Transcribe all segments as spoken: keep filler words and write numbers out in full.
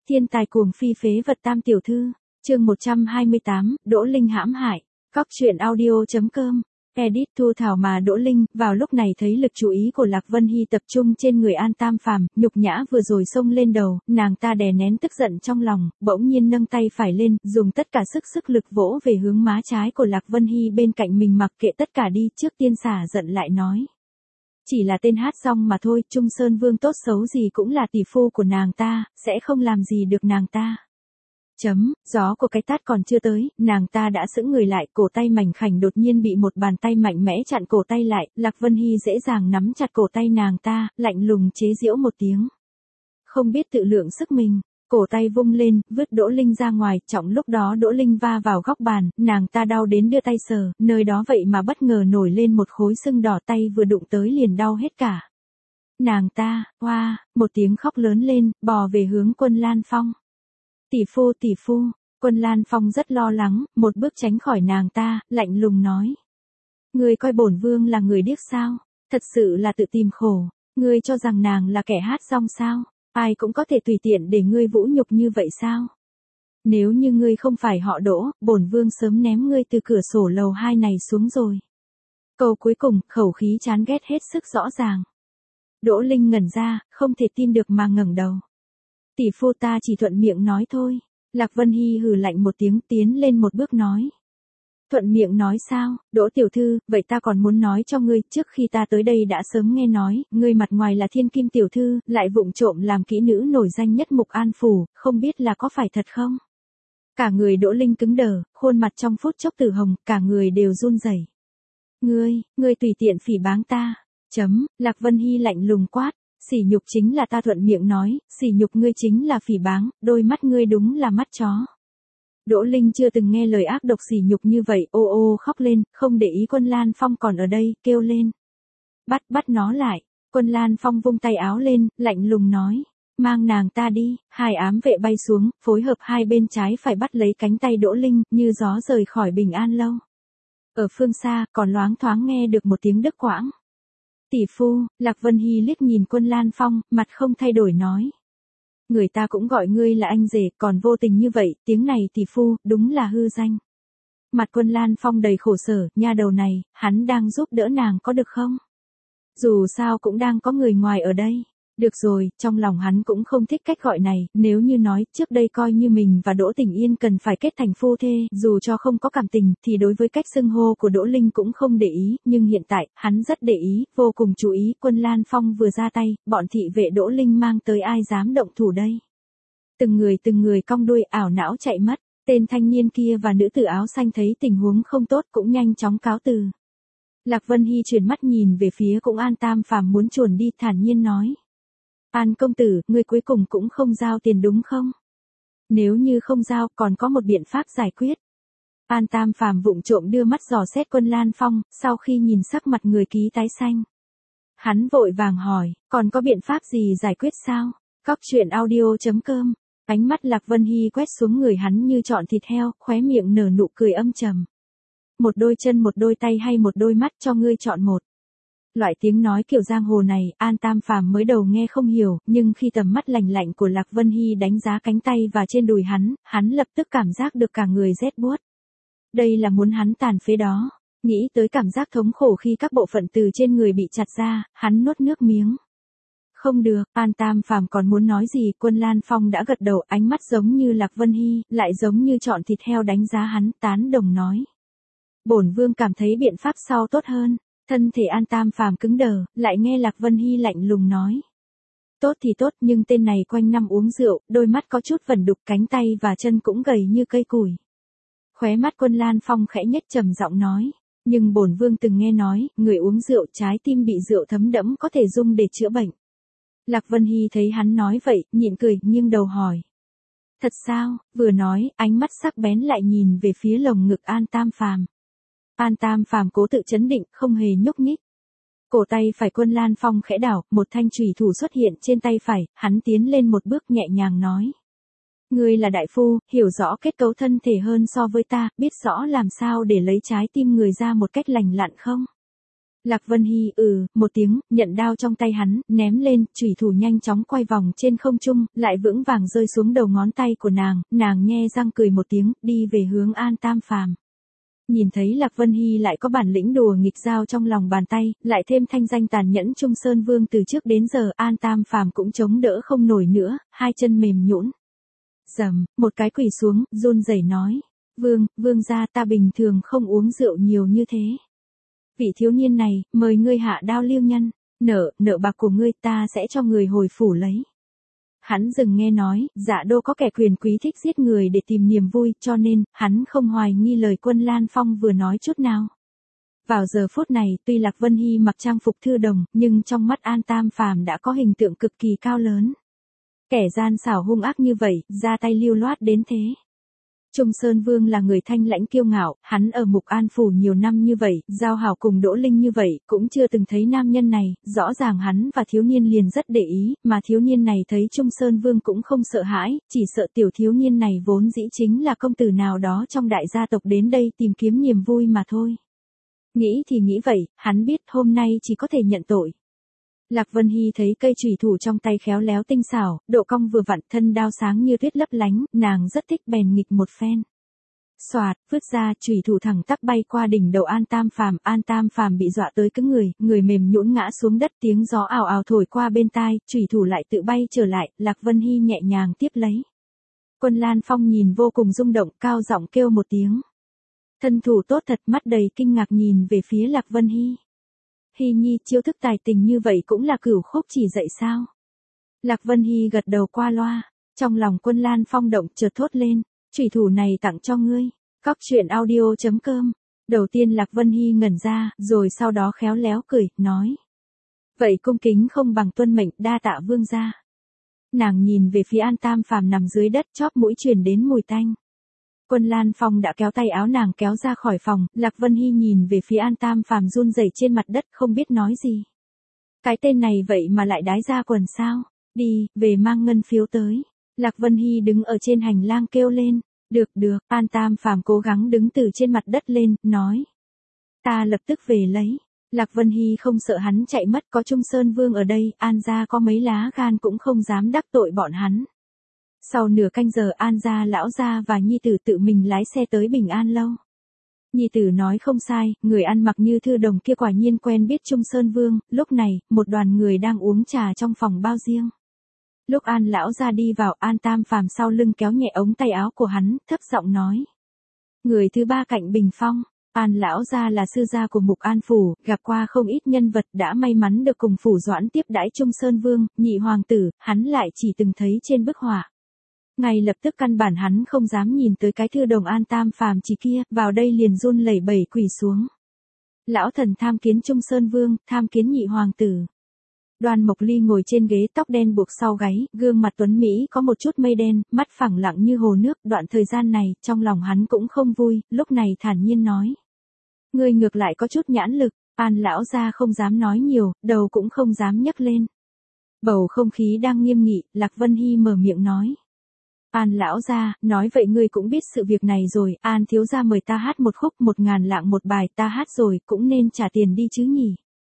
Thiên tài cuồng phi phế vật tam tiểu thư, chương một trăm hai mươi tám, Đỗ Linh hãm hại, Cóc truyện audio.com, edit Thu Thảo mà Đỗ Linh, vào lúc này thấy lực chú ý của Lạc Vân Hy tập trung trên người An Tam Phàm, nhục nhã vừa rồi xông lên đầu, nàng ta đè nén tức giận trong lòng, bỗng nhiên nâng tay phải lên, dùng tất cả sức sức lực vỗ về hướng má trái của Lạc Vân Hy bên cạnh mình, mặc kệ tất cả đi, trước tiên xả giận lại nói. Chỉ là tên hát xong mà thôi, Trung Sơn Vương tốt xấu gì cũng là tỷ phu của nàng ta, sẽ không làm gì được nàng ta. Chấm, gió của cái tát còn chưa tới, nàng ta đã sững người lại, cổ tay mảnh khảnh đột nhiên bị một bàn tay mạnh mẽ chặn cổ tay lại, Lạc Vân Hy dễ dàng nắm chặt cổ tay nàng ta, lạnh lùng chế giễu một tiếng. Không biết tự lượng sức mình, cổ tay vung lên, vứt Đỗ Linh ra ngoài, trọng lúc đó Đỗ Linh va vào góc bàn, nàng ta đau đến đưa tay sờ, nơi đó vậy mà bất ngờ nổi lên một khối sưng đỏ, tay vừa đụng tới liền đau hết cả. Nàng ta, hoa, một tiếng khóc lớn lên, bò về hướng Quân Lan Phong. Tỷ phu tỷ phu, Quân Lan Phong rất lo lắng, một bước tránh khỏi nàng ta, lạnh lùng nói. Ngươi coi bổn vương là người điếc sao, thật sự là tự tìm khổ, ngươi cho rằng nàng là kẻ hát rong sao, ai cũng có thể tùy tiện để ngươi vũ nhục như vậy sao. Nếu như ngươi không phải họ Đỗ, bổn vương sớm ném ngươi từ cửa sổ lầu hai này xuống rồi. Câu cuối cùng, khẩu khí chán ghét hết sức rõ ràng. Đỗ Linh ngẩn ra, không thể tin được mà ngẩng đầu. Tỷ phu ta chỉ thuận miệng nói thôi. Lạc Vân Hy hừ lạnh một tiếng, tiến lên một bước nói. Thuận miệng nói sao, Đỗ tiểu thư, vậy ta còn muốn nói cho ngươi, trước khi ta tới đây đã sớm nghe nói, ngươi mặt ngoài là thiên kim tiểu thư, lại vụng trộm làm kỹ nữ nổi danh nhất Mục An Phủ, không biết là có phải thật không? Cả người Đỗ Linh cứng đờ, khuôn mặt trong phút chốc tử hồng, cả người đều run rẩy. Ngươi, ngươi tùy tiện phỉ báng ta. Chấm, Lạc Vân Hy lạnh lùng quát. Sỉ nhục chính là ta thuận miệng nói, sỉ nhục ngươi chính là phỉ báng, đôi mắt ngươi đúng là mắt chó. Đỗ Linh chưa từng nghe lời ác độc sỉ nhục như vậy, ô ô khóc lên, không để ý Quân Lan Phong còn ở đây, kêu lên. Bắt, bắt nó lại. Quân Lan Phong vung tay áo lên, lạnh lùng nói. Mang nàng ta đi, hai ám vệ bay xuống, phối hợp hai bên trái phải bắt lấy cánh tay Đỗ Linh, như gió rời khỏi Bình An lâu. Ở phương xa, còn loáng thoáng nghe được một tiếng đứt quãng. Tỷ phu, Lạc Vân Hy liếc nhìn Quân Lan Phong, mặt không thay đổi nói. Người ta cũng gọi ngươi là anh rể, còn vô tình như vậy, tiếng này tỷ phu, đúng là hư danh. Mặt Quân Lan Phong đầy khổ sở, nha đầu này, hắn đang giúp đỡ nàng có được không? Dù sao cũng đang có người ngoài ở đây. Được rồi, trong lòng hắn cũng không thích cách gọi này, nếu như nói, trước đây coi như mình và Đỗ Tình Yên cần phải kết thành phu thê, dù cho không có cảm tình, thì đối với cách xưng hô của Đỗ Linh cũng không để ý, nhưng hiện tại, hắn rất để ý, vô cùng chú ý, Quân Lan Phong vừa ra tay, bọn thị vệ Đỗ Linh mang tới ai dám động thủ đây. Từng người từng người cong đuôi ảo não chạy mất, tên thanh niên kia và nữ tử áo xanh thấy tình huống không tốt cũng nhanh chóng cáo từ. Lạc Vân Hy chuyển mắt nhìn về phía cũng An Tam Phàm muốn chuồn đi, thản nhiên nói. An công tử, ngươi cuối cùng cũng không giao tiền đúng không? Nếu như không giao, còn có một biện pháp giải quyết. An Tam Phàm vụng trộm đưa mắt dò xét Quân Lan Phong, sau khi nhìn sắc mặt người ký tái xanh. Hắn vội vàng hỏi, còn có biện pháp gì giải quyết sao? Cóc truyện audio.com, ánh mắt Lạc Vân Hy quét xuống người hắn như chọn thịt heo, khóe miệng nở nụ cười âm trầm. Một đôi chân một đôi tay hay một đôi mắt cho ngươi chọn một. Loại tiếng nói kiểu giang hồ này, An Tam Phàm mới đầu nghe không hiểu, nhưng khi tầm mắt lạnh lạnh của Lạc Vân Hy đánh giá cánh tay và trên đùi hắn, hắn lập tức cảm giác được cả người rét buốt. Đây là muốn hắn tàn phế đó. Nghĩ tới cảm giác thống khổ khi các bộ phận từ trên người bị chặt ra, hắn nuốt nước miếng. Không được, An Tam Phàm còn muốn nói gì, Quân Lan Phong đã gật đầu, ánh mắt giống như Lạc Vân Hy, lại giống như chọn thịt heo đánh giá hắn, tán đồng nói. Bổn vương cảm thấy biện pháp sau tốt hơn. Thân thể An Tam Phàm cứng đờ, lại nghe Lạc Vân Hy lạnh lùng nói. Tốt thì tốt, nhưng tên này quanh năm uống rượu, đôi mắt có chút vẩn đục, cánh tay và chân cũng gầy như cây củi. Khóe mắt Quân Lan Phong khẽ nhếch trầm giọng nói. Nhưng bổn vương từng nghe nói, người uống rượu trái tim bị rượu thấm đẫm có thể dùng để chữa bệnh. Lạc Vân Hy thấy hắn nói vậy, nhịn cười, nghiêng đầu hỏi. Thật sao? Vừa nói, ánh mắt sắc bén lại nhìn về phía lồng ngực An Tam Phàm. An Tam Phàm cố tự chấn định, không hề nhúc nhích. Cổ tay phải Quân Lan Phong khẽ đảo, một thanh chùy thủ xuất hiện trên tay phải, hắn tiến lên một bước nhẹ nhàng nói. Ngươi là đại phu, hiểu rõ kết cấu thân thể hơn so với ta, biết rõ làm sao để lấy trái tim người ra một cách lành lặn không? Lạc Vân Hy ừ, một tiếng, nhận đao trong tay hắn, ném lên, chủy thủ nhanh chóng quay vòng trên không trung, lại vững vàng rơi xuống đầu ngón tay của nàng, nàng nhe răng cười một tiếng, đi về hướng An Tam Phàm. Nhìn thấy Lạc Vân Hy lại có bản lĩnh đùa nghịch dao trong lòng bàn tay, lại thêm thanh danh tàn nhẫn Trung Sơn Vương từ trước đến giờ, An Tam Phàm cũng chống đỡ không nổi nữa, hai chân mềm nhũn. Dầm, một cái quỳ xuống, run rẩy nói, vương, vương gia ta bình thường không uống rượu nhiều như thế. Vị thiếu niên này, mời ngươi hạ đao liêu nhân, nợ, nợ bạc của ngươi ta sẽ cho người hồi phủ lấy. Hắn dừng nghe nói, Dạ Đô có kẻ quyền quý thích giết người để tìm niềm vui, cho nên, hắn không hoài nghi lời Quân Lan Phong vừa nói chút nào. Vào giờ phút này, tuy Lạc Vân Hy mặc trang phục thư đồng, nhưng trong mắt An Tam Phàm đã có hình tượng cực kỳ cao lớn. Kẻ gian xảo hung ác như vậy, ra tay lưu loát đến thế. Trung Sơn Vương là người thanh lãnh kiêu ngạo, hắn ở Mục An Phủ nhiều năm như vậy, giao hảo cùng Đỗ Linh như vậy, cũng chưa từng thấy nam nhân này, rõ ràng hắn và thiếu niên liền rất để ý, mà thiếu niên này thấy Trung Sơn Vương cũng không sợ hãi, chỉ sợ tiểu thiếu niên này vốn dĩ chính là công tử nào đó trong đại gia tộc đến đây tìm kiếm niềm vui mà thôi. Nghĩ thì nghĩ vậy, hắn biết hôm nay chỉ có thể nhận tội. Lạc Vân Hy thấy cây chủy thủ trong tay khéo léo tinh xảo, độ cong vừa vặn, thân đao sáng như tuyết lấp lánh, nàng rất thích bèn nghịch một phen. Xoạt, vứt ra, chủy thủ thẳng tắp bay qua đỉnh đầu An Tam Phàm, An Tam Phàm bị dọa tới cứng người, người mềm nhũn ngã xuống đất, tiếng gió ào ào thổi qua bên tai, chủy thủ lại tự bay trở lại, Lạc Vân Hy nhẹ nhàng tiếp lấy. Quân Lan Phong nhìn vô cùng rung động, cao giọng kêu một tiếng. Thân thủ tốt thật, mắt đầy kinh ngạc nhìn về phía Lạc Vân Hy. Hy nhi, chiêu thức tài tình như vậy cũng là cửu khúc chỉ dạy sao? Lạc Vân Hy gật đầu qua loa, trong lòng Quân Lan Phong động chợt thốt lên, chủy thủ này tặng cho ngươi. Cóc truyện audio chấm com. Đầu tiên Lạc Vân Hy ngẩn ra, rồi sau đó khéo léo cười, nói. Vậy cung kính không bằng tuân mệnh, đa tạ vương gia. Nàng nhìn về phía An Tam Phàm nằm dưới đất, chóp mũi truyền đến mùi tanh. Quân Lan Phong đã kéo tay áo nàng kéo ra khỏi phòng, Lạc Vân Hy nhìn về phía An Tam Phàm run rẩy trên mặt đất không biết nói gì. Cái tên này vậy mà lại đái ra quần sao? Đi, về mang ngân phiếu tới. Lạc Vân Hy đứng ở trên hành lang kêu lên. Được được, An Tam Phàm cố gắng đứng từ trên mặt đất lên, nói. Ta lập tức về lấy. Lạc Vân Hy không sợ hắn chạy mất, có Trung Sơn Vương ở đây, An gia có mấy lá gan cũng không dám đắc tội bọn hắn. Sau nửa canh giờ An gia lão gia và nhi tử tự mình lái xe tới Bình An Lâu. Nhi tử nói không sai, người ăn mặc như thư đồng kia quả nhiên quen biết Trung Sơn Vương, lúc này, một đoàn người đang uống trà trong phòng bao riêng. Lúc An lão gia đi vào, An Tam Phàm sau lưng kéo nhẹ ống tay áo của hắn, thấp giọng nói. Người thứ ba cạnh bình phong, An lão gia là sư gia của Mục An Phủ, gặp qua không ít nhân vật đã may mắn được cùng Phủ Doãn tiếp đãi Trung Sơn Vương, nhị hoàng tử, hắn lại chỉ từng thấy trên bức họa. Ngay lập tức căn bản hắn không dám nhìn tới cái thư đồng An Tam Phàm chỉ kia, vào đây liền run lẩy bẩy quỳ xuống. Lão thần tham kiến Trung Sơn Vương, tham kiến nhị hoàng tử. Đoan Mộc Ly ngồi trên ghế, tóc đen buộc sau gáy, gương mặt tuấn mỹ có một chút mây đen, mắt phẳng lặng như hồ nước. Đoạn thời gian này, trong lòng hắn cũng không vui, lúc này thản nhiên nói. Ngươi ngược lại có chút nhãn lực. An lão gia không dám nói nhiều, đầu cũng không dám nhấc lên. Bầu không khí đang nghiêm nghị, Lạc Vân Hy mở miệng nói. An lão gia, nói vậy ngươi cũng biết sự việc này rồi, An thiếu gia mời ta hát một khúc một ngàn lạng một bài, ta hát rồi, cũng nên trả tiền đi chứ nhỉ.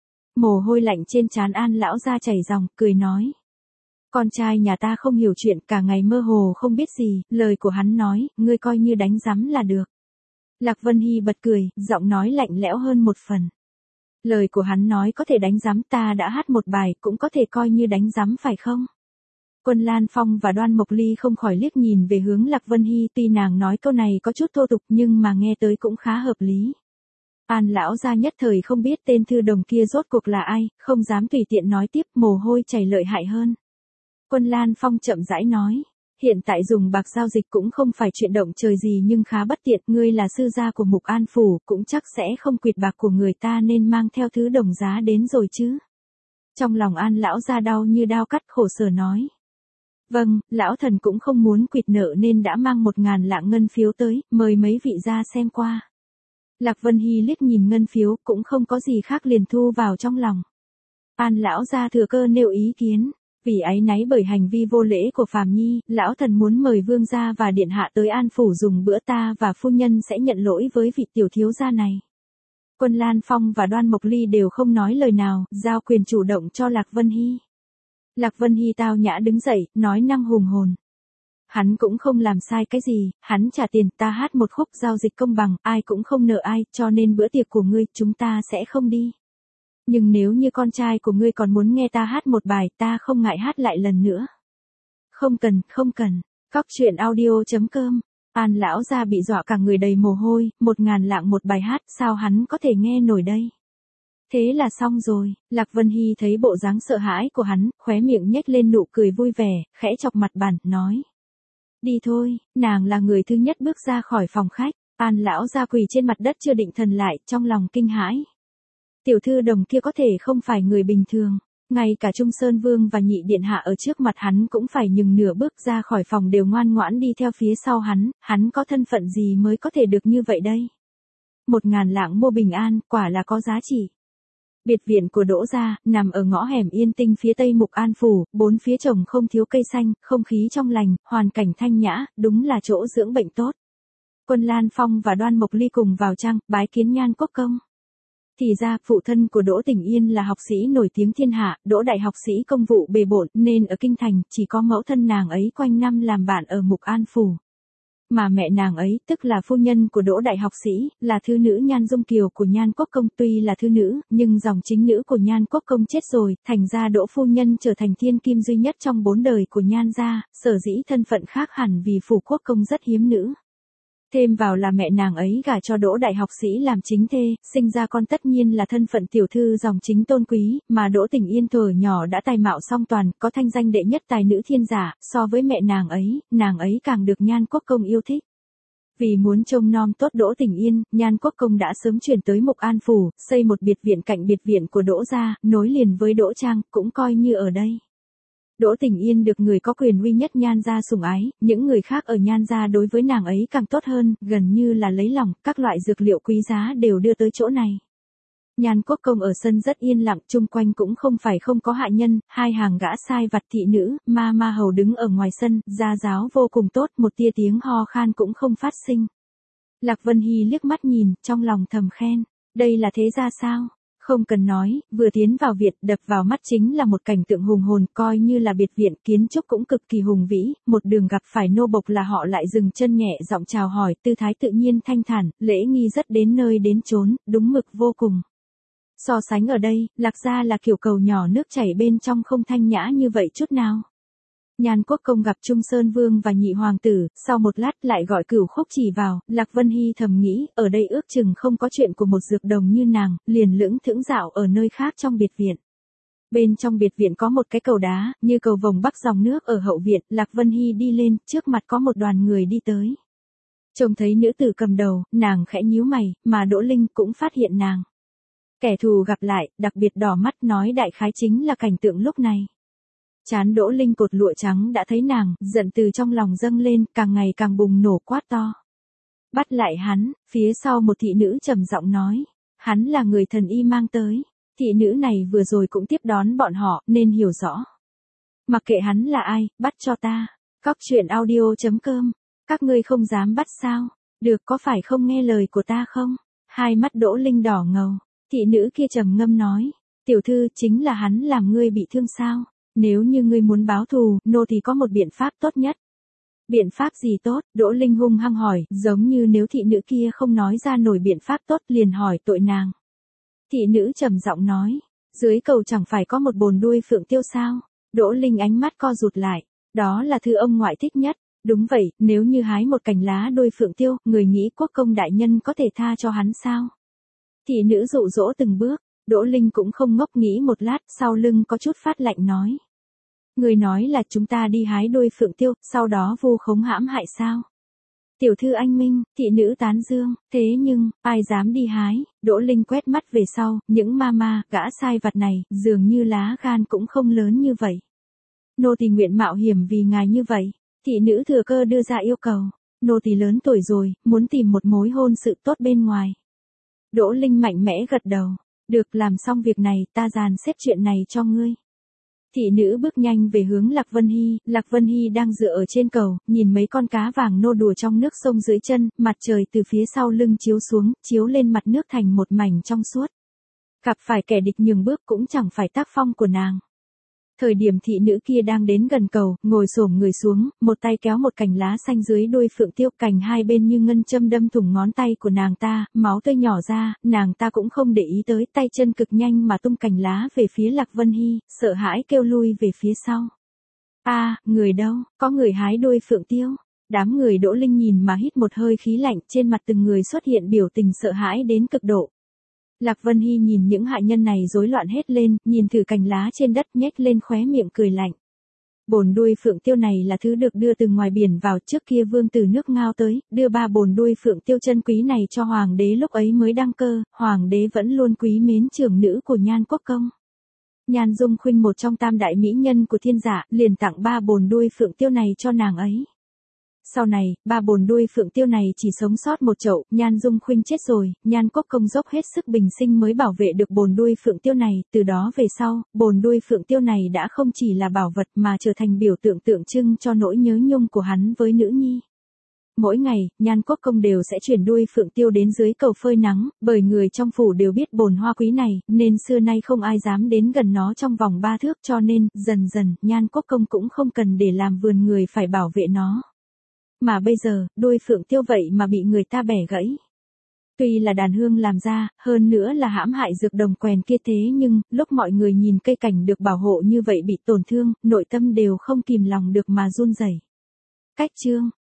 Mồ hôi lạnh trên trán An lão gia chảy ròng, cười nói. Con trai nhà ta không hiểu chuyện, cả ngày mơ hồ không biết gì, lời của hắn nói, ngươi coi như đánh rắm là được. Lạc Vân Hy bật cười, giọng nói lạnh lẽo hơn một phần. Lời của hắn nói có thể đánh rắm, ta đã hát một bài, cũng có thể coi như đánh rắm phải không? Quân Lan Phong và Đoan Mộc Ly không khỏi liếc nhìn về hướng Lạc Vân Hy, tuy nàng nói câu này có chút thô tục nhưng mà nghe tới cũng khá hợp lý. An lão gia nhất thời không biết tên thư đồng kia rốt cuộc là ai, không dám tùy tiện nói tiếp, mồ hôi chảy lợi hại hơn. Quân Lan Phong chậm rãi nói, hiện tại dùng bạc giao dịch cũng không phải chuyện động trời gì nhưng khá bất tiện, ngươi là sư gia của Mục An Phủ, cũng chắc sẽ không quỵt bạc của người ta nên mang theo thứ đồng giá đến rồi chứ. Trong lòng An lão gia đau như đao cắt, khổ sở nói. Vâng, lão thần cũng không muốn quỵt nợ nên đã mang một ngàn lạng ngân phiếu tới, mời mấy vị ra xem qua. Lạc Vân Hy liếc nhìn ngân phiếu, cũng không có gì khác liền thu vào trong lòng. An lão gia thừa cơ nêu ý kiến, vì áy náy bởi hành vi vô lễ của Phàm Nhi, lão thần muốn mời vương gia và điện hạ tới An Phủ dùng bữa, ta và phu nhân sẽ nhận lỗi với vị tiểu thiếu gia này. Quân Lan Phong và Đoan Mộc Ly đều không nói lời nào, giao quyền chủ động cho Lạc Vân Hy. Lạc Vân Hy tao nhã đứng dậy, nói năng hùng hồn. Hắn cũng không làm sai cái gì, hắn trả tiền, ta hát một khúc giao dịch công bằng, ai cũng không nợ ai, cho nên bữa tiệc của ngươi, chúng ta sẽ không đi. Nhưng nếu như con trai của ngươi còn muốn nghe ta hát một bài, ta không ngại hát lại lần nữa. Không cần, không cần. Cóc truyện audio chấm com. An lão gia bị dọa cả người đầy mồ hôi, một ngàn lạng một bài hát, sao hắn có thể nghe nổi đây? Thế là xong rồi, Lạc Vân Hy thấy bộ dáng sợ hãi của hắn, khóe miệng nhếch lên nụ cười vui vẻ, khẽ chọc mặt bàn, nói. Đi thôi, nàng là người thứ nhất bước ra khỏi phòng khách, An lão gia quỳ trên mặt đất chưa định thần lại, trong lòng kinh hãi. Tiểu thư đồng kia có thể không phải người bình thường, ngay cả Trung Sơn Vương và Nhị Điện Hạ ở trước mặt hắn cũng phải nhường nửa bước ra khỏi phòng đều ngoan ngoãn đi theo phía sau hắn, hắn có thân phận gì mới có thể được như vậy đây? Một ngàn lạng mua bình an, quả là có giá trị. Biệt viện của Đỗ gia, nằm ở ngõ hẻm yên tinh phía tây Mục An Phủ, bốn phía trồng không thiếu cây xanh, không khí trong lành, hoàn cảnh thanh nhã, đúng là chỗ dưỡng bệnh tốt. Quân Lan Phong và Đoan Mộc Ly cùng vào trang, bái kiến Nhan Quốc Công. Thì ra, phụ thân của Đỗ Tỉnh Yên là học sĩ nổi tiếng thiên hạ, Đỗ đại học sĩ công vụ bề bộn, nên ở kinh thành, chỉ có mẫu thân nàng ấy quanh năm làm bạn ở Mục An Phủ. Mà mẹ nàng ấy, tức là phu nhân của Đỗ đại học sĩ, là thư nữ Nhan Dung Kiều của Nhan Quốc Công, tuy là thư nữ, nhưng dòng chính nữ của Nhan Quốc Công chết rồi, thành ra Đỗ phu nhân trở thành thiên kim duy nhất trong bốn đời của Nhan gia, sở dĩ thân phận khác hẳn vì phủ quốc công rất hiếm nữ. Thêm vào là mẹ nàng ấy gả cho Đỗ đại học sĩ làm chính thê, sinh ra con tất nhiên là thân phận tiểu thư dòng chính tôn quý, mà Đỗ Tỉnh Yên thuở nhỏ đã tài mạo song toàn, có thanh danh đệ nhất tài nữ thiên giả, so với mẹ nàng ấy, nàng ấy càng được Nhan Quốc Công yêu thích. Vì muốn trông nom tốt Đỗ Tỉnh Yên, Nhan Quốc Công đã sớm chuyển tới Mục An Phủ, xây một biệt viện cạnh biệt viện của Đỗ gia, nối liền với Đỗ Trang, cũng coi như ở đây. Đỗ Tỉnh Yên được người có quyền uy nhất Nhan gia sủng ái, những người khác ở Nhan gia đối với nàng ấy càng tốt hơn, gần như là lấy lòng, các loại dược liệu quý giá đều đưa tới chỗ này. Nhan Quốc Công ở sân rất yên lặng, chung quanh cũng không phải không có hạ nhân, hai hàng gã sai vặt thị nữ, ma ma hầu đứng ở ngoài sân, gia giáo vô cùng tốt, một tia tiếng ho khan cũng không phát sinh. Lạc Vân Hy liếc mắt nhìn, trong lòng thầm khen, đây là thế gia sao? Không cần nói, vừa tiến vào viện, đập vào mắt chính là một cảnh tượng hùng hồn, coi như là biệt viện, kiến trúc cũng cực kỳ hùng vĩ, một đường gặp phải nô bộc là họ lại dừng chân nhẹ giọng chào hỏi, tư thái tự nhiên thanh thản, lễ nghi rất đến nơi đến chốn, đúng mực vô cùng. So sánh ở đây, Lạc gia là kiểu cầu nhỏ nước chảy bên trong không thanh nhã như vậy chút nào. Nhan Quốc Công gặp Trung Sơn Vương và Nhị Hoàng tử, sau một lát lại gọi Cửu Khúc Chỉ vào, Lạc Vân Hy thầm nghĩ, ở đây ước chừng không có chuyện của một dược đồng như nàng, liền lững thững dạo ở nơi khác trong biệt viện. Bên trong biệt viện có một cái cầu đá, như cầu vồng bắc dòng nước ở hậu viện, Lạc Vân Hy đi lên, trước mặt có một đoàn người đi tới. Trông thấy nữ tử cầm đầu, nàng khẽ nhíu mày, mà Đỗ Linh cũng phát hiện nàng. Kẻ thù gặp lại, đặc biệt đỏ mắt nói đại khái chính là cảnh tượng lúc này. Chán Đỗ Linh cột lụa trắng đã thấy nàng, giận từ trong lòng dâng lên, càng ngày càng bùng nổ quát to. Bắt lại hắn, phía sau một thị nữ trầm giọng nói, hắn là người thần y mang tới. Thị nữ này vừa rồi cũng tiếp đón bọn họ, nên hiểu rõ. Mặc kệ hắn là ai, bắt cho ta. Cóc truyện audio chấm com. Các ngươi không dám bắt sao? Được, có phải không nghe lời của ta không? Hai mắt Đỗ Linh đỏ ngầu. Thị nữ kia trầm ngâm nói, tiểu thư chính là hắn làm ngươi bị thương sao? Nếu như ngươi muốn báo thù, nô thì có một biện pháp tốt nhất. Biện pháp gì tốt? Đỗ Linh hung hăng hỏi, giống như nếu thị nữ kia không nói ra nổi biện pháp tốt liền hỏi tội nàng. Thị nữ trầm giọng nói, dưới cầu chẳng phải có một bồn đuôi phượng tiêu sao? Đỗ Linh ánh mắt co rụt lại, đó là thứ ông ngoại thích nhất. Đúng vậy, nếu như hái một cành lá đuôi phượng tiêu, người nghĩ Quốc công đại nhân có thể tha cho hắn sao? Thị nữ dụ dỗ từng bước. Đỗ Linh cũng không ngốc nghĩ một lát, sau lưng có chút phát lạnh nói. Người nói là chúng ta đi hái đuôi phượng tiêu, sau đó vu khống hãm hại sao? Tiểu thư anh minh, thị nữ tán dương, thế nhưng, ai dám đi hái? Đỗ Linh quét mắt về sau, những ma ma, gã sai vặt này, dường như lá gan cũng không lớn như vậy. Nô tỳ nguyện mạo hiểm vì ngài như vậy. Thị nữ thừa cơ đưa ra yêu cầu. Nô tỳ lớn tuổi rồi, muốn tìm một mối hôn sự tốt bên ngoài. Đỗ Linh mạnh mẽ gật đầu. Được, làm xong việc này, ta dàn xếp chuyện này cho ngươi. Thị nữ bước nhanh về hướng Lạc Vân Hy, Lạc Vân Hy đang dựa ở trên cầu, nhìn mấy con cá vàng nô đùa trong nước sông dưới chân, mặt trời từ phía sau lưng chiếu xuống, chiếu lên mặt nước thành một mảnh trong suốt. Gặp phải kẻ địch nhường bước cũng chẳng phải tác phong của nàng. Thời điểm thị nữ kia đang đến gần cầu, ngồi xổm người xuống, một tay kéo một cành lá xanh dưới đuôi phượng tiêu, cành hai bên như ngân châm đâm thủng ngón tay của nàng ta, máu tươi nhỏ ra, nàng ta cũng không để ý tới, tay chân cực nhanh mà tung cành lá về phía Lạc Vân Hy, sợ hãi kêu lui về phía sau. A, người đâu, có người hái đuôi phượng tiêu. Đám người Đỗ Linh nhìn mà hít một hơi khí lạnh, trên mặt từng người xuất hiện biểu tình sợ hãi đến cực độ. Lạc Vân Hy nhìn những hạ nhân này rối loạn hết lên, nhìn thử cành lá trên đất nhếch lên khóe miệng cười lạnh. Bồn đuôi phượng tiêu này là thứ được đưa từ ngoài biển vào, trước kia vương từ nước Ngao tới, đưa ba bồn đuôi phượng tiêu chân quý này cho hoàng đế lúc ấy mới đăng cơ, hoàng đế vẫn luôn quý mến trưởng nữ của Nhan Quốc Công. Nhan Dung Khuynh một trong tam đại mỹ nhân của thiên giả, liền tặng ba bồn đuôi phượng tiêu này cho nàng ấy. Sau này, ba bồn đuôi phượng tiêu này chỉ sống sót một chậu, Nhan Dung Khuynh chết rồi, Nhan Quốc Công dốc hết sức bình sinh mới bảo vệ được bồn đuôi phượng tiêu này, từ đó về sau, bồn đuôi phượng tiêu này đã không chỉ là bảo vật mà trở thành biểu tượng tượng trưng cho nỗi nhớ nhung của hắn với nữ nhi. Mỗi ngày, Nhan Quốc Công đều sẽ chuyển đuôi phượng tiêu đến dưới cầu phơi nắng, bởi người trong phủ đều biết bồn hoa quý này, nên xưa nay không ai dám đến gần nó trong vòng ba thước, cho nên, dần dần, Nhan Quốc Công cũng không cần để làm vườn người phải bảo vệ nó. Mà bây giờ, đuôi phượng tiêu vậy mà bị người ta bẻ gãy. Tuy là đàn hương làm ra, hơn nữa là hãm hại dược đồng quèn kia, thế nhưng, lúc mọi người nhìn cây cảnh được bảo hộ như vậy bị tổn thương, nội tâm đều không kìm lòng được mà run rẩy. Cách chương